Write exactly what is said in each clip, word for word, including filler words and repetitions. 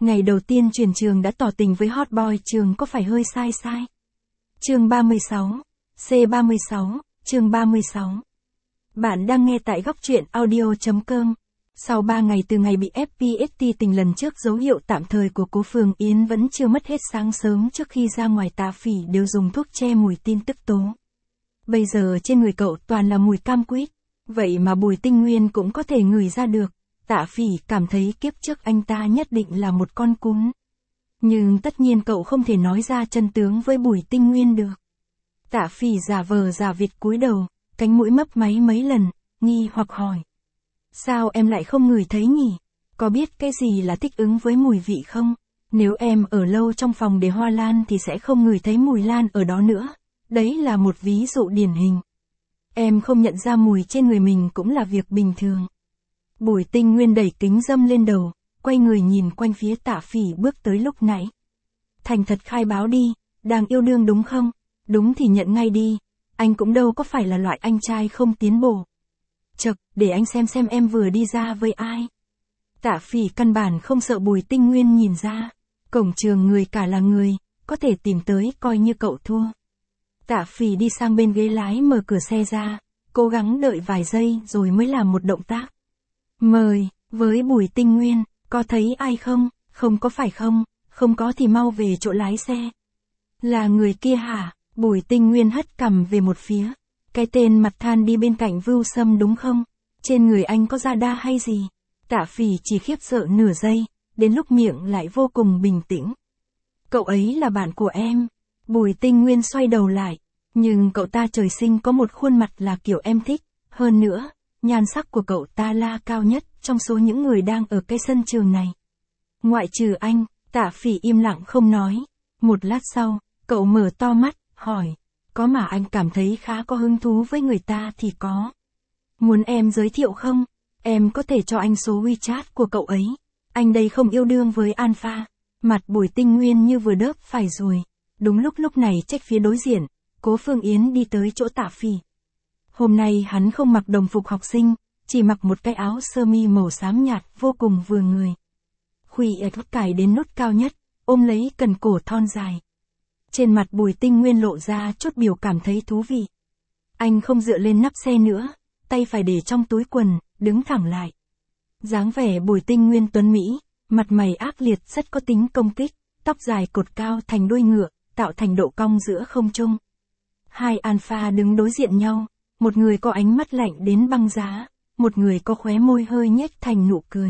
Ngày đầu tiên chuyển trường đã tỏ tình với hot boy trường có phải hơi sai sai? Chương ba mươi sáu, C ba mươi sáu, chương ba mươi sáu. Bạn đang nghe tại góc truyện audio.com. Sau ba ngày từ ngày bị ép pê ét tê tình lần trước, dấu hiệu tạm thời của cố Phương Yến vẫn chưa mất hết. Sáng sớm trước khi ra ngoài, Tạ Phỉ đều dùng thuốc che mùi tin tức tố. Bây giờ trên người cậu toàn là mùi cam quýt, vậy mà Bùi Tinh Nguyên cũng có thể ngửi ra được. Tạ Phỉ cảm thấy kiếp trước anh ta nhất định là một con cún. Nhưng tất nhiên cậu không thể nói ra chân tướng với Bùi Tinh Nguyên được. Tạ Phỉ giả vờ giả vịt cúi đầu, cánh mũi mấp máy mấy lần, nghi hoặc hỏi. Sao em lại không ngửi thấy nhỉ? Có biết cái gì là thích ứng với mùi vị không? Nếu em ở lâu trong phòng để hoa lan thì sẽ không ngửi thấy mùi lan ở đó nữa. Đấy là một ví dụ điển hình. Em không nhận ra mùi trên người mình cũng là việc bình thường. Bùi Tinh Nguyên đẩy kính râm lên đầu, quay người nhìn quanh phía Tạ Phỉ bước tới lúc nãy. Thành thật khai báo đi, đang yêu đương đúng không? Đúng thì nhận ngay đi, anh cũng đâu có phải là loại anh trai không tiến bộ. Chậc, để anh xem xem em vừa đi ra với ai. Tạ Phỉ căn bản không sợ Bùi Tinh Nguyên nhìn ra. Cổng trường người cả là người, có thể tìm tới coi như cậu thua. Tạ Phỉ đi sang bên ghế lái mở cửa xe ra, cố gắng đợi vài giây rồi mới làm một động tác. Mời, với Bùi Tinh Nguyên, có thấy ai không? Không có phải không? Không có thì mau về chỗ lái xe. Là người kia hả? Bùi Tinh Nguyên hất cằm về một phía. Cái tên mặt than đi bên cạnh Vưu Sâm đúng không? Trên người anh có da đa hay gì? Tạ Phỉ chỉ khiếp sợ nửa giây, đến lúc miệng lại vô cùng bình tĩnh. Cậu ấy là bạn của em. Bùi Tinh Nguyên xoay đầu lại. Nhưng cậu ta trời sinh có một khuôn mặt là kiểu em thích. Hơn nữa, nhan sắc của cậu ta là cao nhất trong số những người đang ở cái sân trường này. Ngoại trừ anh, Tạ Phỉ im lặng không nói. Một lát sau, cậu mở to mắt, hỏi. Có mà anh cảm thấy khá có hứng thú với người ta thì có. Muốn em giới thiệu không? Em có thể cho anh số WeChat của cậu ấy. Anh đây không yêu đương với Alpha. Mặt Bùi Tinh Nguyên như vừa đớp phải rồi. Đúng lúc lúc này trách phía đối diện, Cố Phương Yến đi tới chỗ Tạ Phỉ. Hôm nay hắn không mặc đồng phục học sinh, chỉ mặc một cái áo sơ mi màu xám nhạt vô cùng vừa người. Khuy ếch cài đến nút cao nhất, ôm lấy cần cổ thon dài. Trên mặt Bùi Tinh Nguyên lộ ra chút biểu cảm thấy thú vị. Anh không dựa lên nắp xe nữa, tay phải để trong túi quần, đứng thẳng lại. Dáng vẻ Bùi Tinh Nguyên tuấn Mỹ, mặt mày ác liệt rất có tính công kích, tóc dài cột cao thành đuôi ngựa, tạo thành độ cong giữa không trung. Hai alpha đứng đối diện nhau, một người có ánh mắt lạnh đến băng giá, một người có khóe môi hơi nhếch thành nụ cười.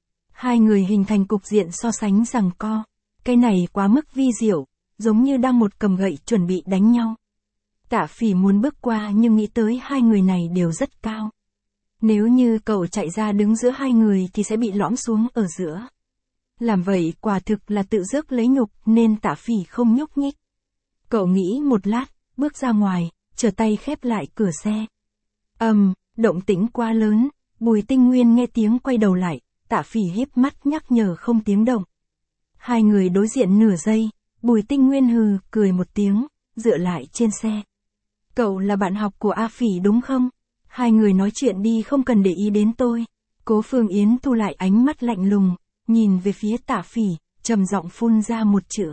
Hai người hình thành cục diện so sánh giằng co, cái này quá mức vi diệu, giống như đang một cầm gậy chuẩn bị đánh nhau. Tạ Phỉ muốn bước qua nhưng nghĩ tới hai người này đều rất cao. Nếu như cậu chạy ra đứng giữa hai người thì sẽ bị lõm xuống ở giữa. Làm vậy quả thực là tự rước lấy nhục nên Tạ Phỉ không nhúc nhích. Cậu nghĩ một lát, bước ra ngoài, trở tay khép lại cửa xe. Ầm, um, động tĩnh quá lớn, Bùi Tinh Nguyên nghe tiếng quay đầu lại, Tạ Phỉ híp mắt nhắc nhở không tiếng động. Hai người đối diện nửa giây, Bùi Tinh Nguyên hừ, cười một tiếng, dựa lại trên xe. Cậu là bạn học của A Phỉ đúng không? Hai người nói chuyện đi không cần để ý đến tôi. Cố Phương Yến thu lại ánh mắt lạnh lùng, nhìn về phía Tạ Phỉ, trầm giọng phun ra một chữ.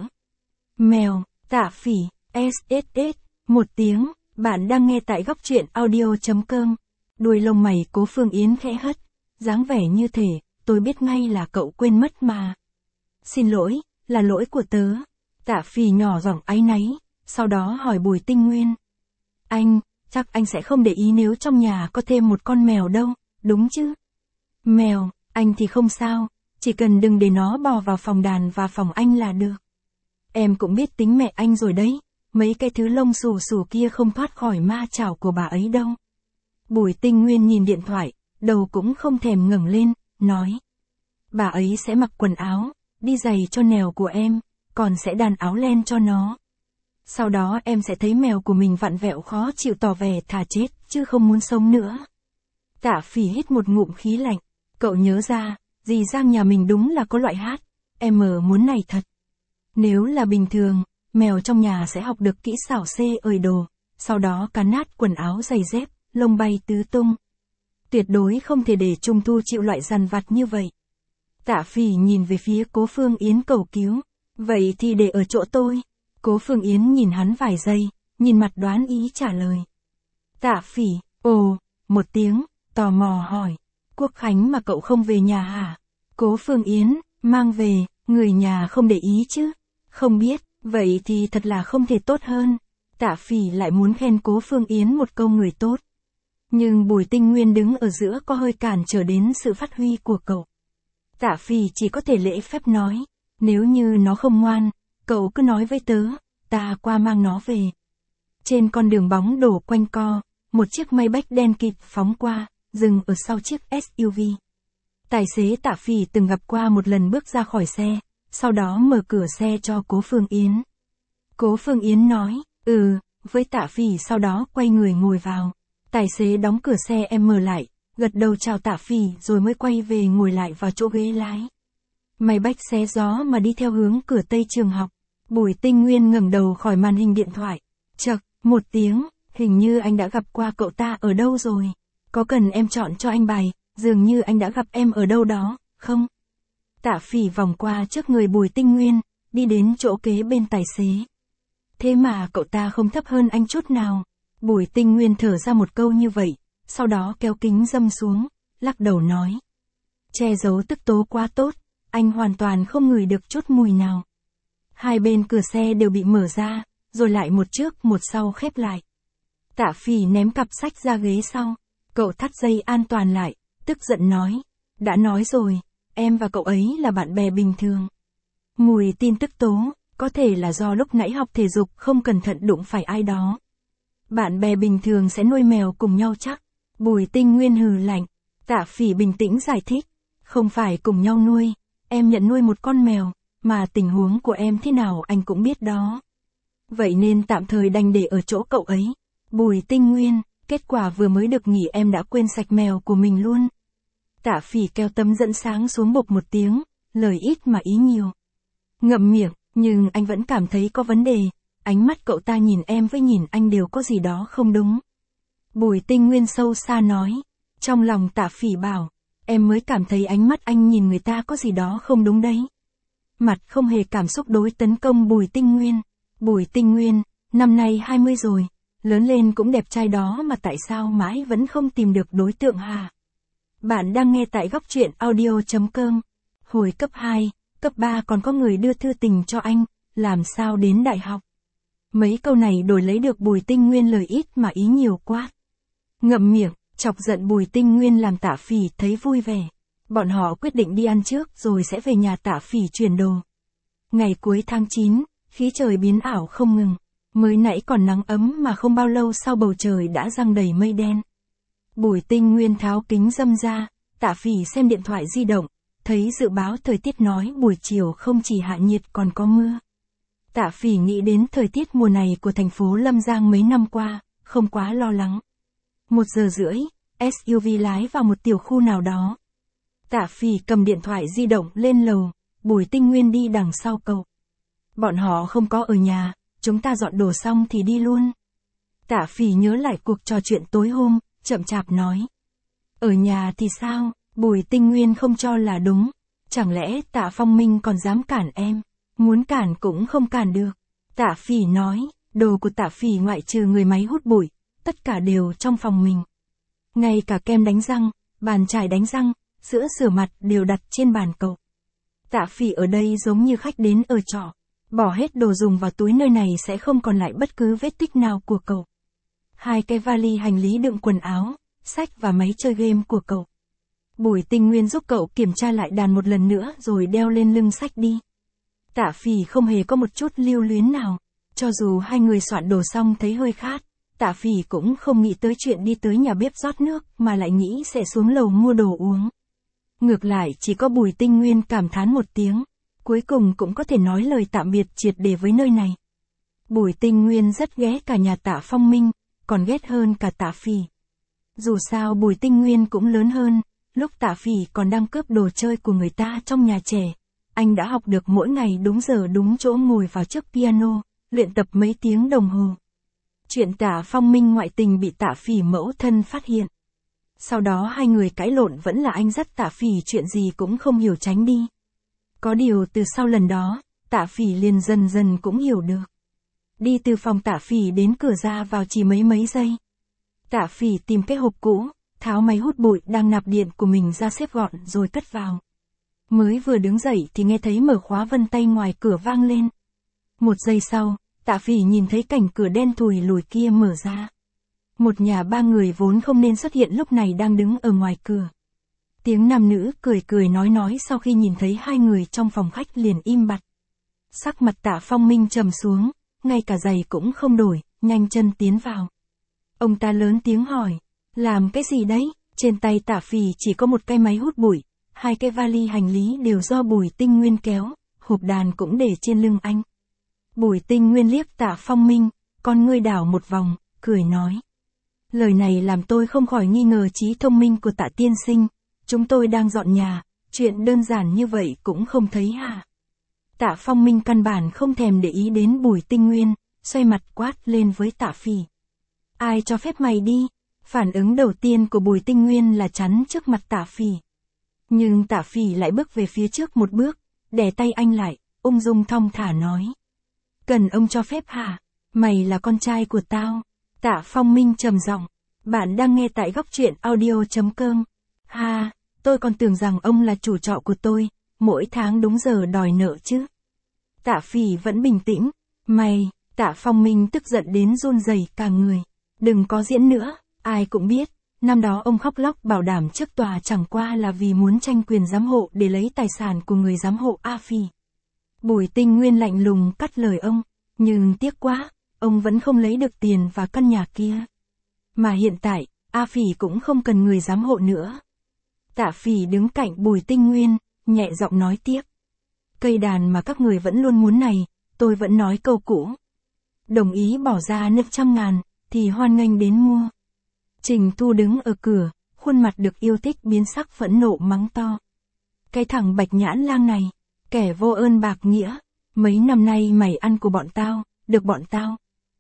Mèo. Tạ Phỉ, ét ét ét, một tiếng, bạn đang nghe tại góc truyện audio.com. Đuôi lông mày Cố Phương Yến khẽ hất, dáng vẻ như thể, tôi biết ngay là cậu quên mất mà. Xin lỗi, là lỗi của tớ. Tạ Phỉ nhỏ giọng áy náy, sau đó hỏi Bùi Tinh Nguyên. Anh, chắc anh sẽ không để ý nếu trong nhà có thêm một con mèo đâu, đúng chứ? Mèo, anh thì không sao, chỉ cần đừng để nó bò vào phòng đàn và phòng anh là được. Em cũng biết tính mẹ anh rồi đấy, mấy cái thứ lông xù xù kia không thoát khỏi ma chảo của bà ấy đâu. Bùi Tinh Nguyên nhìn điện thoại, đầu cũng không thèm ngẩng lên, nói. Bà ấy sẽ mặc quần áo, đi giày cho mèo của em, còn sẽ đàn áo len cho nó. Sau đó em sẽ thấy mèo của mình vặn vẹo khó chịu tỏ vẻ thà chết, chứ không muốn sống nữa. Tạ Phỉ hít một ngụm khí lạnh, cậu nhớ ra, dì Giang nhà mình đúng là có loại hát, em muốn này thật. Nếu là bình thường, mèo trong nhà sẽ học được kỹ xảo xê ời đồ, sau đó cắn nát quần áo giày dép, lông bay tứ tung. Tuyệt đối không thể để Trung Thu chịu loại dằn vặt như vậy. Tạ Phỉ nhìn về phía Cố Phương Yến cầu cứu. Vậy thì để ở chỗ tôi. Cố Phương Yến nhìn hắn vài giây, nhìn mặt đoán ý trả lời. Tạ Phỉ, ồ, một tiếng, tò mò hỏi. Quốc Khánh mà cậu không về nhà hả? Cố Phương Yến, mang về, người nhà không để ý chứ? Không biết, vậy thì thật là không thể tốt hơn. Tạ Phỉ lại muốn khen Cố Phương Yến một câu người tốt. Nhưng Bùi Tinh Nguyên đứng ở giữa có hơi cản trở đến sự phát huy của cậu. Tạ Phỉ chỉ có thể lễ phép nói, nếu như nó không ngoan, cậu cứ nói với tớ, ta qua mang nó về. Trên con đường bóng đổ quanh co, một chiếc Maybach đen kịt phóng qua, dừng ở sau chiếc ét u vê. Tài xế Tạ Phỉ từng gặp qua một lần bước ra khỏi xe, sau đó mở cửa xe cho Cố Phương Yến. Cố Phương Yến nói, ừ, với Tạ Phỉ sau đó quay người ngồi vào. Tài xế đóng cửa xe em mở lại, gật đầu chào Tạ Phỉ rồi mới quay về ngồi lại vào chỗ ghế lái. Maybach xé gió mà đi theo hướng cửa Tây trường học. Bùi Tinh Nguyên ngẩng đầu khỏi màn hình điện thoại. Chậc, một tiếng, hình như anh đã gặp qua cậu ta ở đâu rồi. Có cần em chọn cho anh bài, dường như anh đã gặp em ở đâu đó, không? Tạ Phỉ vòng qua trước người Bùi Tinh Nguyên, đi đến chỗ kế bên tài xế. Thế mà cậu ta không thấp hơn anh chút nào. Bùi Tinh Nguyên thở ra một câu như vậy, sau đó kéo kính râm xuống, lắc đầu nói. Che giấu tức tố quá tốt, anh hoàn toàn không ngửi được chút mùi nào. Hai bên cửa xe đều bị mở ra, rồi lại một trước một sau khép lại. Tạ Phỉ ném cặp sách ra ghế sau, cậu thắt dây an toàn lại, tức giận nói. Đã nói rồi, em và cậu ấy là bạn bè bình thường. Mùi tin tức tố, có thể là do lúc nãy học thể dục không cẩn thận đụng phải ai đó. Bạn bè bình thường sẽ nuôi mèo cùng nhau chắc. Bùi Tinh Nguyên hừ lạnh. Tạ Phỉ bình tĩnh giải thích. Không phải cùng nhau nuôi, em nhận nuôi một con mèo, mà tình huống của em thế nào anh cũng biết đó. Vậy nên tạm thời đành để ở chỗ cậu ấy. Bùi Tinh Nguyên, kết quả vừa mới được nghỉ em đã quên sạch mèo của mình luôn. Tạ Phỉ kéo tấm dẫn sáng xuống bục một tiếng, lời ít mà ý nhiều. Ngậm miệng, nhưng anh vẫn cảm thấy có vấn đề. Ánh mắt cậu ta nhìn em với nhìn anh đều có gì đó không đúng. Bùi Tinh Nguyên sâu xa nói. Trong lòng Tạ Phỉ bảo, em mới cảm thấy ánh mắt anh nhìn người ta có gì đó không đúng đấy. Mặt không hề cảm xúc đối tấn công Bùi Tinh Nguyên. Bùi Tinh Nguyên, năm nay hai mươi rồi, lớn lên cũng đẹp trai đó mà tại sao mãi vẫn không tìm được đối tượng hả? Bạn đang nghe tại góc truyện audio chấm com. Hồi cấp hai, cấp ba còn có người đưa thư tình cho anh, làm sao đến đại học? Mấy câu này đổi lấy được Bùi Tinh Nguyên lời ít mà ý nhiều quá. Ngậm miệng, chọc giận Bùi Tinh Nguyên làm Tạ Phỉ thấy vui vẻ. Bọn họ quyết định đi ăn trước rồi sẽ về nhà Tạ Phỉ chuyển đồ. Ngày cuối tháng chín, khí trời biến ảo không ngừng. Mới nãy còn nắng ấm mà không bao lâu sau bầu trời đã giăng đầy mây đen. Bùi Tinh Nguyên tháo kính râm ra, Tạ Phỉ xem điện thoại di động, thấy dự báo thời tiết nói buổi chiều không chỉ hạ nhiệt còn có mưa. Tạ Phỉ nghĩ đến thời tiết mùa này của thành phố Lâm Giang mấy năm qua, không quá lo lắng. Một giờ rưỡi, ét u vê lái vào một tiểu khu nào đó. Tạ Phỉ cầm điện thoại di động lên lầu, Bùi Tinh Nguyên đi đằng sau cậu. Bọn họ không có ở nhà, chúng ta dọn đồ xong thì đi luôn. Tạ Phỉ nhớ lại cuộc trò chuyện tối hôm, chậm chạp nói. Ở nhà thì sao? Bùi Tinh Nguyên không cho là đúng. Chẳng lẽ Tạ Phong Minh còn dám cản em? Muốn cản cũng không cản được. Tạ Phỉ nói, đồ của Tạ Phỉ ngoại trừ người máy hút bụi, tất cả đều trong phòng mình. Ngay cả kem đánh răng, bàn chải đánh răng, sữa rửa mặt đều đặt trên bàn cậu. Tạ Phỉ ở đây giống như khách đến ở trọ. Bỏ hết đồ dùng vào túi nơi này sẽ không còn lại bất cứ vết tích nào của cậu. Hai cái vali hành lý đựng quần áo, sách và máy chơi game của cậu. Bùi Tinh Nguyên giúp cậu kiểm tra lại đàn một lần nữa rồi đeo lên lưng sách đi. Tạ Phỉ không hề có một chút lưu luyến nào. Cho dù hai người soạn đồ xong thấy hơi khát, Tạ Phỉ cũng không nghĩ tới chuyện đi tới nhà bếp rót nước mà lại nghĩ sẽ xuống lầu mua đồ uống. Ngược lại chỉ có Bùi Tinh Nguyên cảm thán một tiếng. Cuối cùng cũng có thể nói lời tạm biệt triệt để với nơi này. Bùi Tinh Nguyên rất ghét cả nhà Tạ Phong Minh, còn ghét hơn cả Tạ Phỉ. Dù sao Bùi Tinh Nguyên cũng lớn hơn, lúc Tạ Phỉ còn đang cướp đồ chơi của người ta trong nhà trẻ, anh đã học được mỗi ngày đúng giờ đúng chỗ ngồi vào trước piano, luyện tập mấy tiếng đồng hồ. Chuyện Tạ Phong Minh ngoại tình bị Tạ Phỉ mẫu thân phát hiện. Sau đó hai người cãi lộn vẫn là anh dắt Tạ Phỉ chuyện gì cũng không hiểu tránh đi. Có điều từ sau lần đó, Tạ Phỉ liền dần dần cũng hiểu được. Đi từ phòng Tạ Phỉ đến cửa ra vào chỉ mấy mấy giây. Tạ Phỉ tìm cái hộp cũ, tháo máy hút bụi đang nạp điện của mình ra xếp gọn rồi cất vào. Mới vừa đứng dậy thì nghe thấy mở khóa vân tay ngoài cửa vang lên. Một giây sau, Tạ Phỉ nhìn thấy cảnh cửa đen thùi lùi kia mở ra. Một nhà ba người vốn không nên xuất hiện lúc này đang đứng ở ngoài cửa. Tiếng nam nữ cười cười nói nói sau khi nhìn thấy hai người trong phòng khách liền im bặt. Sắc mặt Tạ Phong Minh trầm xuống, ngay cả giày cũng không đổi, nhanh chân tiến vào. Ông ta lớn tiếng hỏi, làm cái gì đấy? Trên tay Tạ Phỉ chỉ có một cái máy hút bụi, hai cái vali hành lý đều do Bùi Tinh Nguyên kéo, hộp đàn cũng để trên lưng anh. Bùi Tinh Nguyên liếc Tạ Phong Minh, con ngươi đảo một vòng, cười nói. Lời này làm tôi không khỏi nghi ngờ trí thông minh của Tạ tiên sinh, chúng tôi đang dọn nhà, chuyện đơn giản như vậy cũng không thấy hả? Tạ Phong Minh căn bản không thèm để ý đến Bùi Tinh Nguyên, xoay mặt quát lên với Tạ Phỉ. Ai cho phép mày đi? Phản ứng đầu tiên của Bùi Tinh Nguyên là chắn trước mặt Tạ Phỉ. Nhưng Tạ Phỉ lại bước về phía trước một bước, đè tay anh lại, ung dung thong thả nói. Cần ông cho phép hả? Mày là con trai của tao. Tạ Phong Minh trầm giọng. Bạn đang nghe tại góc truyện audio chấm com. Ha, tôi còn tưởng rằng ông là chủ trọ của tôi, mỗi tháng đúng giờ đòi nợ chứ. Tạ Phỉ vẫn bình tĩnh. Mày, Tạ Phong Minh tức giận đến run rẩy cả người. Đừng có diễn nữa, ai cũng biết, năm đó ông khóc lóc bảo đảm trước tòa chẳng qua là vì muốn tranh quyền giám hộ để lấy tài sản của người giám hộ A Phỉ. Bùi Tinh Nguyên lạnh lùng cắt lời ông, nhưng tiếc quá, ông vẫn không lấy được tiền và căn nhà kia. Mà hiện tại, A Phỉ cũng không cần người giám hộ nữa. Tạ Phỉ đứng cạnh Bùi Tinh Nguyên, nhẹ giọng nói tiếp. Cây đàn mà các người vẫn luôn muốn này, tôi vẫn nói câu cũ. Đồng ý bỏ ra năm trăm ngàn, thì hoan nghênh đến mua. Trình Thu đứng ở cửa, khuôn mặt được yêu thích biến sắc phẫn nộ mắng to. Cái thằng Bạch Nhãn Lang này, kẻ vô ơn bạc nghĩa, mấy năm nay mày ăn của bọn tao, được bọn tao.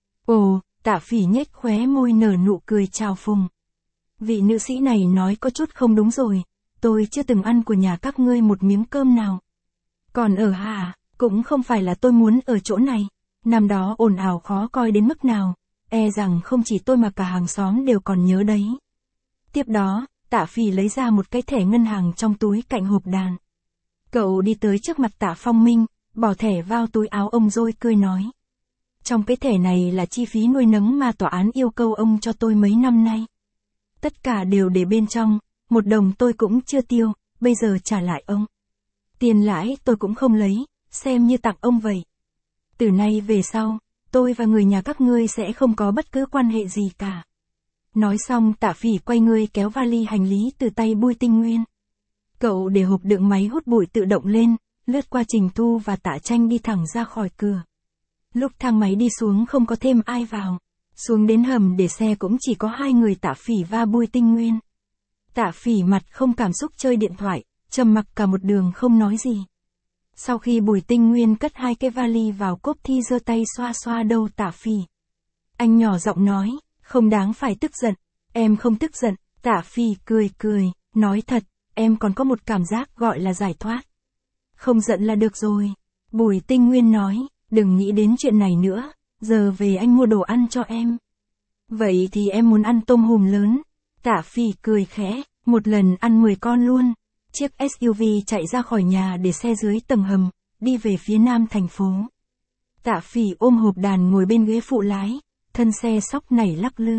Ồ, Tạ Phỉ nhếch khóe môi nở nụ cười chào phùng. Vị nữ sĩ này nói có chút không đúng rồi, tôi chưa từng ăn của nhà các ngươi một miếng cơm nào. Còn ở hả, cũng không phải là tôi muốn ở chỗ này, năm đó ồn ào khó coi đến mức nào, e rằng không chỉ tôi mà cả hàng xóm đều còn nhớ đấy. Tiếp đó, Tạ Phỉ lấy ra một cái thẻ ngân hàng trong túi cạnh hộp đàn. Cậu đi tới trước mặt Tạ Phong Minh, bỏ thẻ vào túi áo ông rồi cười nói. Trong cái thẻ này là chi phí nuôi nấng mà tòa án yêu cầu ông cho tôi mấy năm nay. Tất cả đều để bên trong, một đồng tôi cũng chưa tiêu, bây giờ trả lại ông. Tiền lãi tôi cũng không lấy, xem như tặng ông vậy. Từ nay về sau, tôi và người nhà các ngươi sẽ không có bất cứ quan hệ gì cả. Nói xong Tạ Phỉ quay người kéo vali hành lý từ tay Bùi Tinh Nguyên. Cậu để hộp đựng máy hút bụi tự động lên, lướt qua Trình Thu và Tạ Tranh đi thẳng ra khỏi cửa. Lúc thang máy đi xuống không có thêm ai vào. Xuống đến hầm để xe cũng chỉ có hai người Tạ Phỉ và Bùi Tinh Nguyên. Tạ Phỉ mặt không cảm xúc chơi điện thoại, trầm mặc cả một đường không nói gì. Sau khi Bùi Tinh Nguyên cất hai cái vali vào cốp thì giơ tay xoa xoa đầu Tạ Phỉ. Anh nhỏ giọng nói, không đáng phải tức giận, em không tức giận. Tạ Phỉ cười cười, nói thật, em còn có một cảm giác gọi là giải thoát. Không giận là được rồi. Bùi Tinh Nguyên nói, đừng nghĩ đến chuyện này nữa, giờ về anh mua đồ ăn cho em. Vậy thì em muốn ăn tôm hùm lớn. Tạ Phỉ cười khẽ, một lần ăn mười con luôn. Chiếc ét u vê chạy ra khỏi nhà để xe dưới tầng hầm, đi về phía nam thành phố. Tạ Phỉ ôm hộp đàn ngồi bên ghế phụ lái, thân xe sóc nảy lắc lư.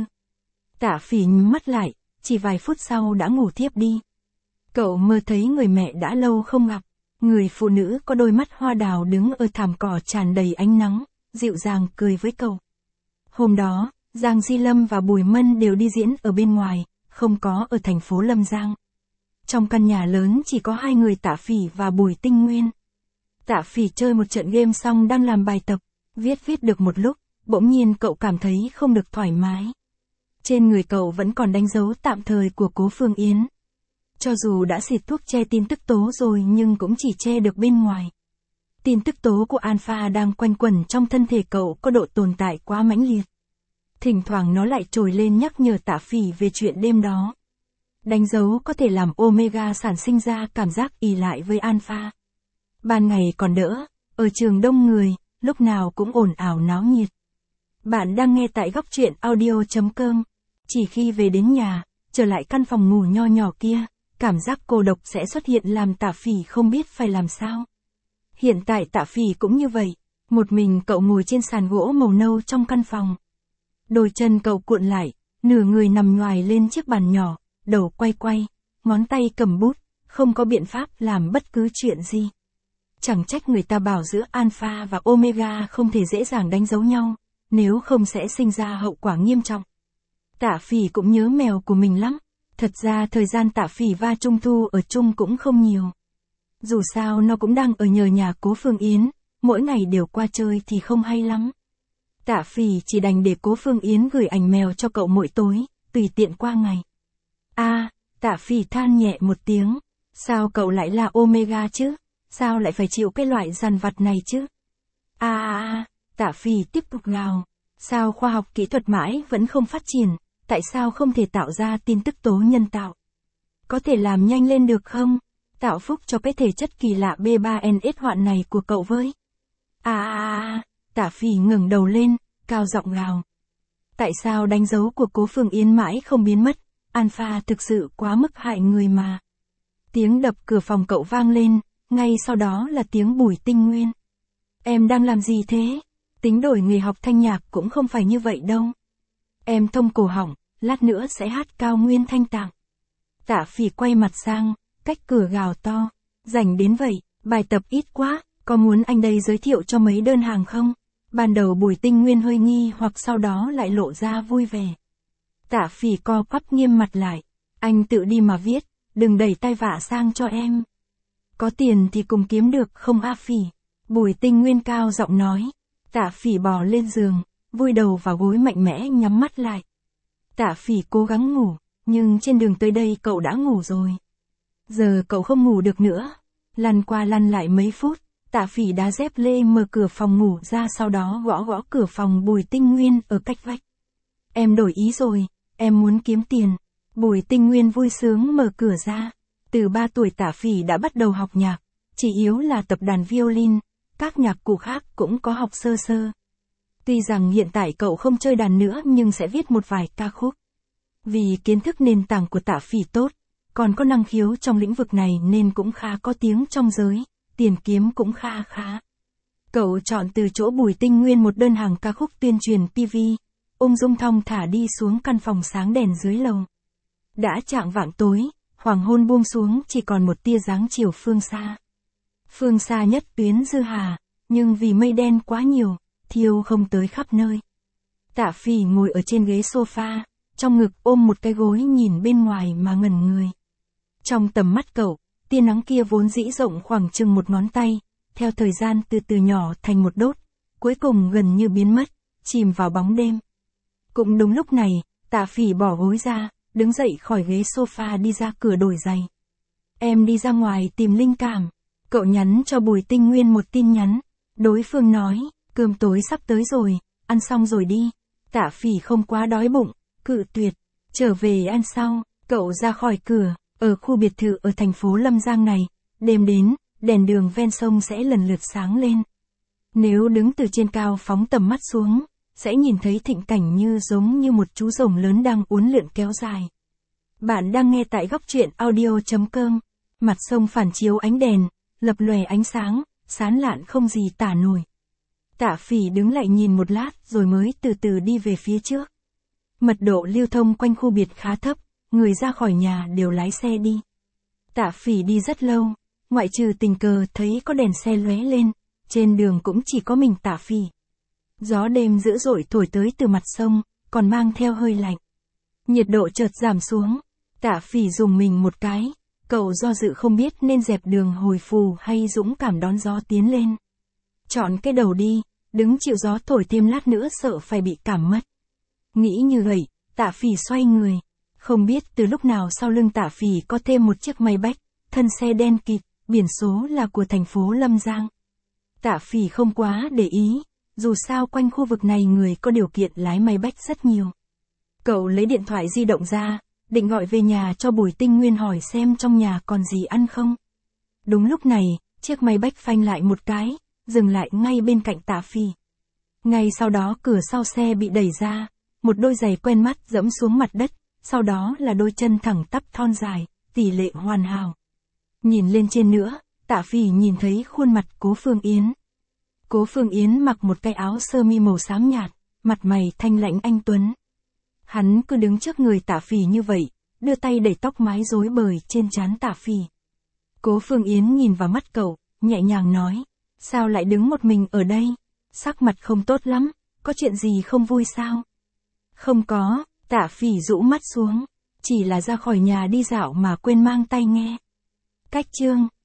Tạ Phỉ nhắm mắt lại, chỉ vài phút sau đã ngủ thiếp đi. Cậu mơ thấy người mẹ đã lâu không gặp, người phụ nữ có đôi mắt hoa đào đứng ở thảm cỏ tràn đầy ánh nắng, dịu dàng cười với cậu. Hôm đó, Giang Di Lâm và Bùi Mân đều đi diễn ở bên ngoài, không có ở thành phố Lâm Giang. Trong căn nhà lớn chỉ có hai người Tạ Phỉ và Bùi Tinh Nguyên. Tạ Phỉ chơi một trận game xong đang làm bài tập, viết viết được một lúc, bỗng nhiên cậu cảm thấy không được thoải mái. Trên người cậu vẫn còn đánh dấu tạm thời của Cố Phương Yến. Cho dù đã xịt thuốc che tin tức tố rồi nhưng cũng chỉ che được bên ngoài. Tin tức tố của Alpha đang quanh quẩn trong thân thể cậu có độ tồn tại quá mãnh liệt. Thỉnh thoảng nó lại trồi lên nhắc nhở Tạ Phỉ về chuyện đêm đó. Đánh dấu có thể làm omega sản sinh ra cảm giác ỷ lại với alpha. Ban ngày còn đỡ, ở trường đông người, lúc nào cũng ồn ào náo nhiệt. Bạn đang nghe tại góc truyện audio.com. Chỉ khi về đến nhà, trở lại căn phòng ngủ nho nhỏ kia, cảm giác cô độc sẽ xuất hiện làm Tạ Phỉ không biết phải làm sao. Hiện tại Tạ Phỉ cũng như vậy, một mình cậu ngồi trên sàn gỗ màu nâu trong căn phòng. Đôi chân cậu cuộn lại, nửa người nằm nhoài lên chiếc bàn nhỏ, đầu quay quay, ngón tay cầm bút, không có biện pháp làm bất cứ chuyện gì. Chẳng trách người ta bảo giữa alpha và omega không thể dễ dàng đánh dấu nhau, nếu không sẽ sinh ra hậu quả nghiêm trọng. Tạ Phỉ cũng nhớ mèo của mình lắm. Thật ra thời gian Tạ Phỉ và Trung Thu ở chung cũng không nhiều. Dù sao nó cũng đang ở nhờ nhà Cố Phương Yến, mỗi ngày đều qua chơi thì không hay lắm. Tạ Phỉ chỉ đành để Cố Phương Yến gửi ảnh mèo cho cậu mỗi tối, tùy tiện qua ngày. A, à, Tạ Phỉ than nhẹ một tiếng, sao cậu lại là omega chứ? Sao lại phải chịu cái loại dằn vặt này chứ? A a a, Tạ Phỉ tiếp tục gào, sao khoa học kỹ thuật mãi vẫn không phát triển, tại sao không thể tạo ra tin tức tố nhân tạo? Có thể làm nhanh lên được không? Tạo phúc cho cái thể chất kỳ lạ B ba N S hoạn này của cậu với. A a a, Tạ Phỉ ngẩng đầu lên, cao giọng gào. Tại sao đánh dấu của Cố Phương Yến mãi không biến mất? Alpha thực sự quá mức hại người mà. Tiếng đập cửa phòng cậu vang lên, ngay sau đó là tiếng Bùi Tinh Nguyên. Em đang làm gì thế? Tính đổi người học thanh nhạc cũng không phải như vậy đâu. Em thông cổ họng, lát nữa sẽ hát cao nguyên thanh tạng. Tạ Phỉ quay mặt sang, cách cửa gào to. Rảnh đến vậy, bài tập ít quá, có muốn anh đây giới thiệu cho mấy đơn hàng không? Ban đầu Bùi Tinh Nguyên hơi nghi hoặc sau đó lại lộ ra vui vẻ. Tạ Phỉ co quắp nghiêm mặt lại. Anh tự đi mà viết, đừng đẩy tai vạ sang cho em. Có tiền thì cùng kiếm được không A Phỉ? Bùi Tinh Nguyên cao giọng nói. Tạ Phỉ bò lên giường, vùi đầu vào gối mạnh mẽ nhắm mắt lại. Tạ Phỉ cố gắng ngủ, nhưng trên đường tới đây cậu đã ngủ rồi. Giờ cậu không ngủ được nữa. Lăn qua lăn lại mấy phút, Tạ Phỉ đá dép lê mở cửa phòng ngủ ra, sau đó gõ gõ cửa phòng Bùi Tinh Nguyên ở cách vách. Em đổi ý rồi, em muốn kiếm tiền. Bùi Tinh Nguyên vui sướng mở cửa ra. Từ ba tuổi Tạ Phỉ đã bắt đầu học nhạc, chỉ yếu là tập đàn violin, các nhạc cụ khác cũng có học sơ sơ. Tuy rằng hiện tại cậu không chơi đàn nữa nhưng sẽ viết một vài ca khúc. Vì kiến thức nền tảng của Tạ Phỉ tốt, còn có năng khiếu trong lĩnh vực này nên cũng khá có tiếng trong giới, tiền kiếm cũng kha khá. Cậu chọn từ chỗ Bùi Tinh Nguyên một đơn hàng ca khúc tuyên truyền P V, ung dung thong thả đi xuống căn phòng sáng đèn dưới lầu. Đã chạng vạng tối, hoàng hôn buông xuống chỉ còn một tia dáng chiều phương xa. Phương xa nhất tuyến Dư Hà, nhưng vì mây đen quá nhiều, thiêu không tới khắp nơi. Tạ Phỉ ngồi ở trên ghế sofa, trong ngực ôm một cái gối nhìn bên ngoài mà ngẩn người. Trong tầm mắt cậu, tia nắng kia vốn dĩ rộng khoảng chừng một ngón tay, theo thời gian từ từ nhỏ thành một đốt, cuối cùng gần như biến mất, chìm vào bóng đêm. Cũng đúng lúc này, Tạ Phỉ bỏ gối ra, đứng dậy khỏi ghế sofa đi ra cửa đổi giày. Em đi ra ngoài tìm linh cảm. Cậu nhắn cho Bùi Tinh Nguyên một tin nhắn. Đối phương nói, cơm tối sắp tới rồi, ăn xong rồi đi. Tạ Phỉ không quá đói bụng, cự tuyệt. Trở về ăn sau, cậu ra khỏi cửa, ở khu biệt thự ở thành phố Lâm Giang này, đêm đến, đèn đường ven sông sẽ lần lượt sáng lên. Nếu đứng từ trên cao phóng tầm mắt xuống, sẽ nhìn thấy thịnh cảnh như giống như một chú rồng lớn đang uốn lượn kéo dài. Bạn đang nghe tại góc truyện audio.com. Mặt sông phản chiếu ánh đèn, lập lòe ánh sáng, sán lạn không gì tả nổi. Tạ Phỉ đứng lại nhìn một lát rồi mới từ từ đi về phía trước. Mật độ lưu thông quanh khu biệt khá thấp, người ra khỏi nhà đều lái xe đi. Tạ Phỉ đi rất lâu, ngoại trừ tình cờ thấy có đèn xe lóe lên, trên đường cũng chỉ có mình Tạ Phỉ. Gió đêm dữ dội thổi tới từ mặt sông, còn mang theo hơi lạnh. Nhiệt độ chợt giảm xuống, Tạ Phỉ dùng mình một cái, cậu do dự không biết nên dẹp đường hồi phù hay dũng cảm đón gió tiến lên. Chọn cái đầu đi, đứng chịu gió thổi thêm lát nữa sợ phải bị cảm mất. Nghĩ như vậy, Tạ Phỉ xoay người. Không biết từ lúc nào sau lưng Tạ Phỉ có thêm một chiếc Maybach, thân xe đen kịt, biển số là của thành phố Lâm Giang. Tạ Phỉ không quá để ý, dù sao quanh khu vực này người có điều kiện lái Maybach rất nhiều. Cậu lấy điện thoại di động ra, định gọi về nhà cho Bùi Tinh Nguyên hỏi xem trong nhà còn gì ăn không. Đúng lúc này, chiếc máy bách phanh lại một cái, dừng lại ngay bên cạnh Tạ Phỉ. Ngay sau đó cửa sau xe bị đẩy ra, một đôi giày quen mắt dẫm xuống mặt đất, sau đó là đôi chân thẳng tắp thon dài, tỷ lệ hoàn hảo. Nhìn lên trên nữa, Tạ Phỉ nhìn thấy khuôn mặt Cố Phương Yến. Cố Phương Yến mặc một cái áo sơ mi màu xám nhạt, mặt mày thanh lãnh anh tuấn. Hắn cứ đứng trước người Tạ Phỉ như vậy, đưa tay đẩy tóc mái rối bời trên trán Tạ Phỉ. Cố Phương Yến nhìn vào mắt cậu, nhẹ nhàng nói, sao lại đứng một mình ở đây? Sắc mặt không tốt lắm, có chuyện gì không vui sao? Không có, Tạ Phỉ rũ mắt xuống, chỉ là ra khỏi nhà đi dạo mà quên mang tai nghe. Cách chương